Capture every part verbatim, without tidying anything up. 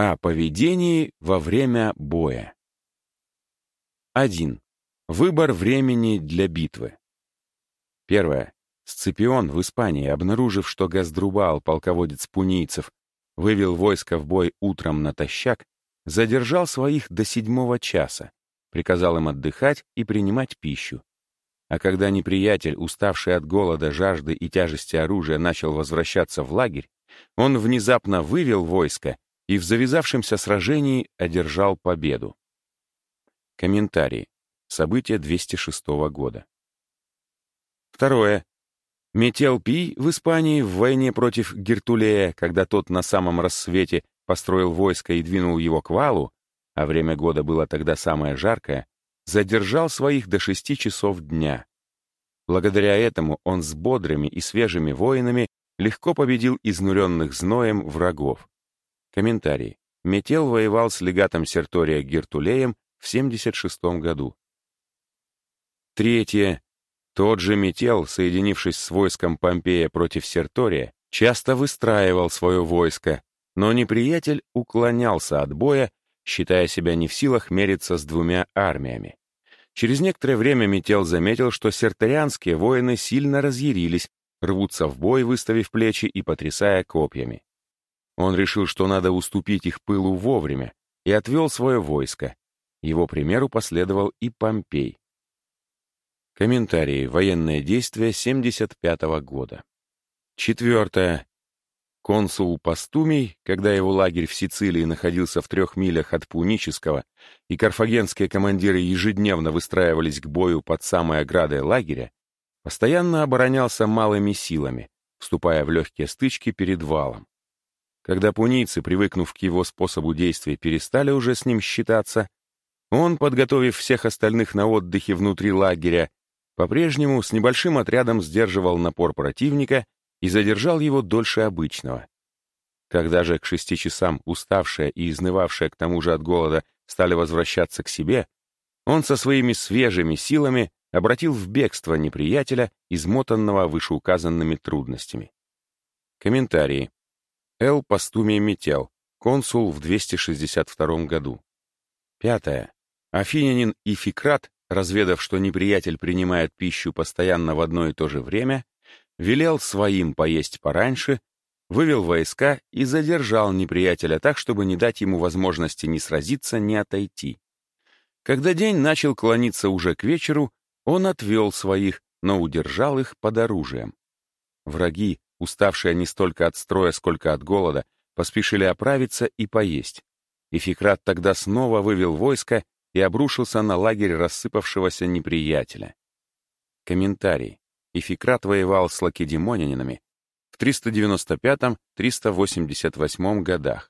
О поведении во время боя. один. Выбор времени для битвы. Первое. Сципион в Испании, обнаружив, что Газдрубал, полководец пунийцев, вывел войско в бой утром натощак, задержал своих до седьмого часа, приказал им отдыхать и принимать пищу. А когда неприятель, уставший от голода, жажды и тяжести оружия, начал возвращаться в лагерь, он внезапно вывел войско и в завязавшемся сражении одержал победу. Комментарий. Событие двести шестого года. Второе. Метел Пий в Испании в войне против Гертулея, когда тот на самом рассвете построил войско и двинул его к валу, а время года было тогда самое жаркое, задержал своих до шести часов дня. Благодаря этому он с бодрыми и свежими воинами легко победил изнуренных зноем врагов. Комментарий. Метел воевал с легатом Сертория Гертулеем в семьдесят шестом году. Третье. Тот же Метел, соединившись с войском Помпея против Сертория, часто выстраивал свое войско, но неприятель уклонялся от боя, считая себя не в силах мериться с двумя армиями. Через некоторое время Метел заметил, что серторианские воины сильно разъярились, рвутся в бой, выставив плечи и потрясая копьями. Он решил, что надо уступить их пылу вовремя, и отвел свое войско. Его примеру последовал и Помпей. Комментарии. Военные действия семьдесят пятого года. Четвертое. Консул Постумий, когда его лагерь в Сицилии находился в трех милях от Пунического, и карфагенские командиры ежедневно выстраивались к бою под самой оградой лагеря, постоянно оборонялся малыми силами, вступая в легкие стычки перед валом. Когда пунийцы, привыкнув к его способу действия, перестали уже с ним считаться, он, подготовив всех остальных на отдыхе внутри лагеря, по-прежнему с небольшим отрядом сдерживал напор противника и задержал его дольше обычного. Когда же к шести часам уставшие и изнывавшие к тому же от голода стали возвращаться к себе, он со своими свежими силами обратил в бегство неприятеля, измотанного вышеуказанными трудностями. Комментарии. Л. Постумий Метел, консул в двести шестьдесят втором году. Пятое. Афинянин Ификрат, разведав, что неприятель принимает пищу постоянно в одно и то же время, велел своим поесть пораньше, вывел войска и задержал неприятеля так, чтобы не дать ему возможности ни сразиться, ни отойти. Когда день начал клониться уже к вечеру, он отвел своих, но удержал их под оружием. Враги, уставшие не столько от строя, сколько от голода, поспешили оправиться и поесть. Ификрат тогда снова вывел войско и обрушился на лагерь рассыпавшегося неприятеля. Комментарий. Ификрат воевал с лакедемонянинами в триста девяносто пятом — триста восемьдесят восьмом годах.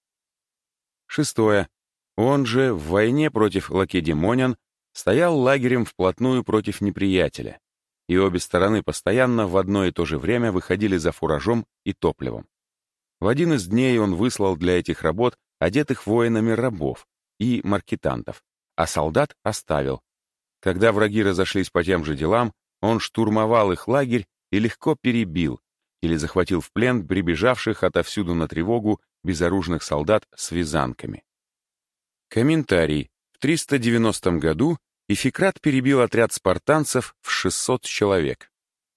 Шестое. Он же в войне против лакедемонян стоял лагерем вплотную против неприятеля, и обе стороны постоянно в одно и то же время выходили за фуражом и топливом. В один из дней он выслал для этих работ одетых воинами рабов и маркетантов, а солдат оставил. Когда враги разошлись по тем же делам, он штурмовал их лагерь и легко перебил или захватил в плен прибежавших отовсюду на тревогу безоружных солдат с вязанками. Комментарий. В триста девяностом году Ификрат перебил отряд спартанцев в шестьсот человек.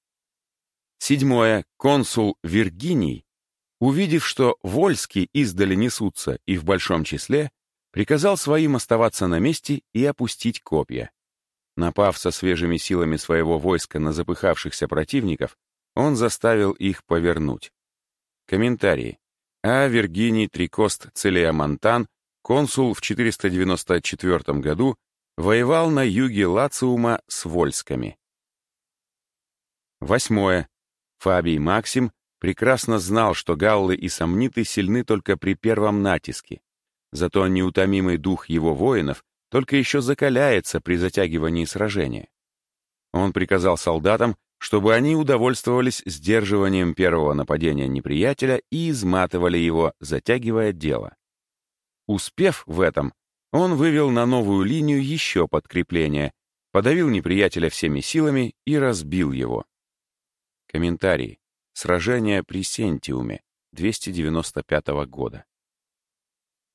Седьмое. Консул Виргиний, увидев, что вольски издали несутся и в большом числе, приказал своим оставаться на месте и опустить копья. Напав со свежими силами своего войска на запыхавшихся противников, он заставил их повернуть. Комментарии. А. Виргиний Трикост Целиамонтан, консул в четыреста девяносто четвёртом году, воевал на юге Лациума с вольсками. Восьмое. Фабий Максим прекрасно знал, что галлы и сомниты сильны только при первом натиске. Зато неутомимый дух его воинов только еще закаляется при затягивании сражения. Он приказал солдатам, чтобы они удовольствовались сдерживанием первого нападения неприятеля и изматывали его, затягивая дело. Успев в этом, он вывел на новую линию еще подкрепление, подавил неприятеля всеми силами и разбил его. Комментарий. Сражение при Сентиуме, двести девяносто пятого года.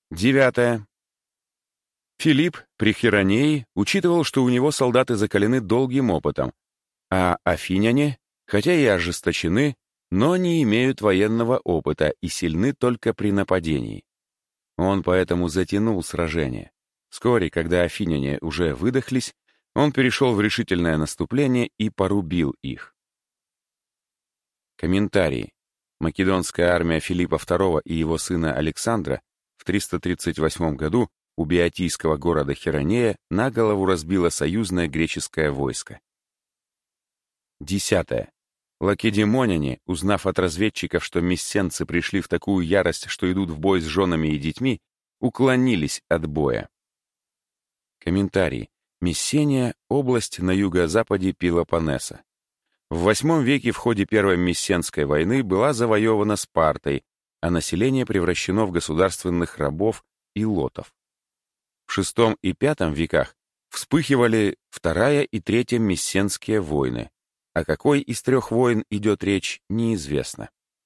Девятое. Филипп при Хиронее учитывал, что у него солдаты закалены долгим опытом, а афиняне, хотя и ожесточены, но не имеют военного опыта и сильны только при нападении. Он поэтому затянул сражение. Вскоре, когда афиняне уже выдохлись, он перешел в решительное наступление и порубил их. Комментарии. Македонская армия Филиппа второго и его сына Александра в триста тридцать восьмом году у биотийского города Хиронея на голову разбило союзное греческое войско. Десятое. Лакедемоняне, узнав от разведчиков, что мессенцы пришли в такую ярость, что идут в бой с женами и детьми, уклонились от боя. Комментарий. Мессения — область на юго-западе Пелопоннеса. В восьмом веке в ходе Первой Мессенской войны была завоевана Спартой, а население превращено в государственных рабов и лотов. В шестом и пятом веках вспыхивали Вторая и Третья Мессенские войны. О какой из трех войн идет речь, неизвестно.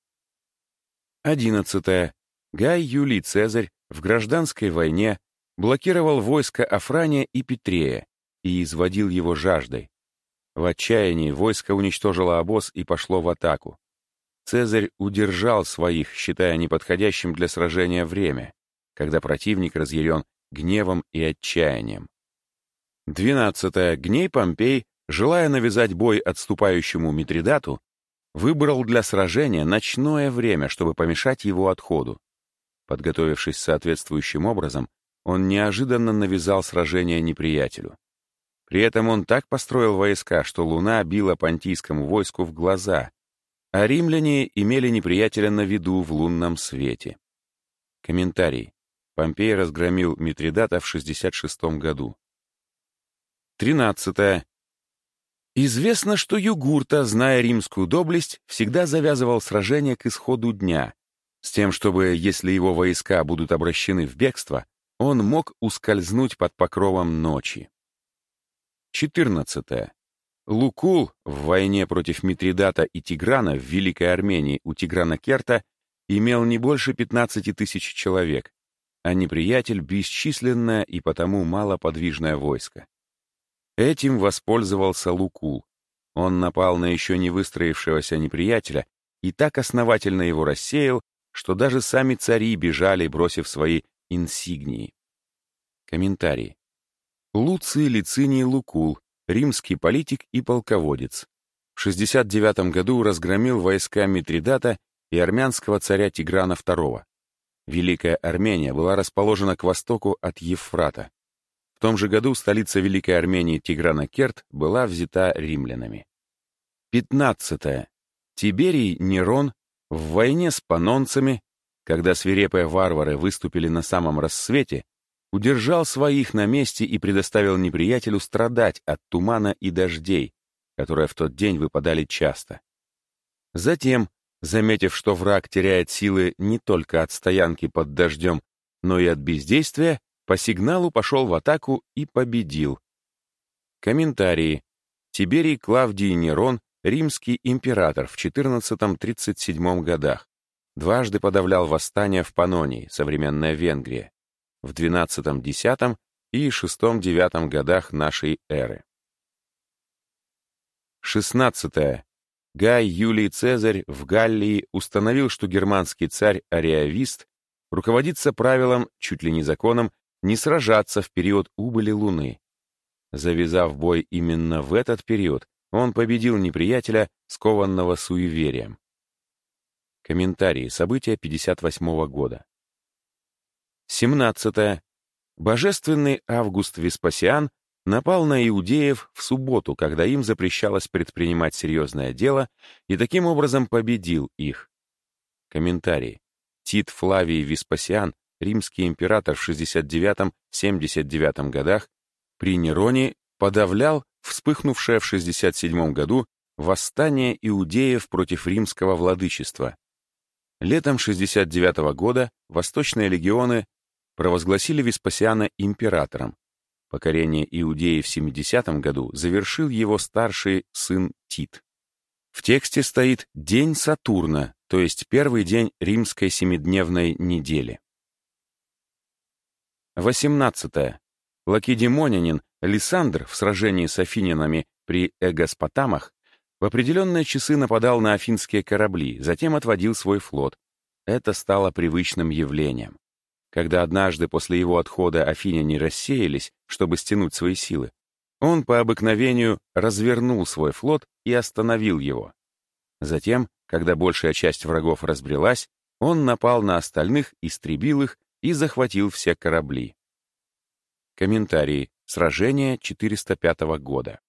Одиннадцатое. Гай Юлий Цезарь в гражданской войне блокировал войско Афрания и Петрея и изводил его жаждой. В отчаянии войско уничтожило обоз и пошло в атаку. Цезарь удержал своих, считая неподходящим для сражения время, когда противник разъярен гневом и отчаянием. Двенадцатое. Гней Помпей, желая навязать бой отступающему Митридату, выбрал для сражения ночное время, чтобы помешать его отходу. Подготовившись соответствующим образом, он неожиданно навязал сражение неприятелю. При этом он так построил войска, что луна била понтийскому войску в глаза, а римляне имели неприятеля на виду в лунном свете. Комментарий. Помпей разгромил Митридата в шестьдесят шестом году. Тринадцатое. Известно, что Югурта, зная римскую доблесть, всегда завязывал сражение к исходу дня, с тем, чтобы, если его войска будут обращены в бегство, он мог ускользнуть под покровом ночи. четырнадцатое. Лукул в войне против Митридата и Тиграна в Великой Армении у Тиграна Керта имел не больше пятнадцати тысяч человек, а неприятель — бесчисленное и потому малоподвижное войско. Этим воспользовался Лукул. Он напал на еще не выстроившегося неприятеля и так основательно его рассеял, что даже сами цари бежали, бросив свои инсигнии. Комментарий. Луций Лициний Лукул, римский политик и полководец. В шестьдесят девятом году разгромил войска Митридата и армянского царя Тиграна второго. Великая Армения была расположена к востоку от Евфрата. В том же году столица Великой Армении Тиграна Керт была взята римлянами. пятнадцатое. Тиберий Нерон в войне с панонцами, когда свирепые варвары выступили на самом рассвете, удержал своих на месте и предоставил неприятелю страдать от тумана и дождей, которые в тот день выпадали часто. Затем, заметив, что враг теряет силы не только от стоянки под дождем, но и от бездействия, по сигналу пошел в атаку и победил. Комментарии. Тиберий Клавдий Нерон, римский император в четырнадцатом-тридцать седьмом годах, дважды подавлял восстание в Панонии, современная Венгрия, в двенадцатом-десятом и шестом-девятом годах нашей эры. шестнадцатое. Гай Юлий Цезарь в Галлии установил, что германский царь Ариавист руководится правилом, чуть ли не законом, не сражаться в период убыли Луны. Завязав бой именно в этот период, он победил неприятеля, скованного суеверием. Комментарии. События пятьдесят восьмого года. семнадцатое. Божественный Август Веспасиан напал на иудеев в субботу, когда им запрещалось предпринимать серьезное дело, и таким образом победил их. Комментарий. Тит Флавий Веспасиан, римский император в шестьдесят девятом-семьдесят девятом годах, при Нероне подавлял вспыхнувшее в шестьдесят седьмом году восстание иудеев против римского владычества. Летом шестьдесят девятого года восточные легионы провозгласили Веспасиана императором. Покорение Иудеи в семидесятом году завершил его старший сын Тит. В тексте стоит «День Сатурна», то есть первый день римской семидневной недели. восемнадцатое. Лакедемонянин Лисандр в сражении с афинянами при Эгоспотамах в определенные часы нападал на афинские корабли, затем отводил свой флот. Это стало привычным явлением. Когда однажды после его отхода афиняне рассеялись, чтобы стянуть свои силы, он по обыкновению развернул свой флот и остановил его. Затем, когда большая часть врагов разбрелась, он напал на остальных, истребил их и захватил все корабли. Комментарии. Сражение четыреста пятого года.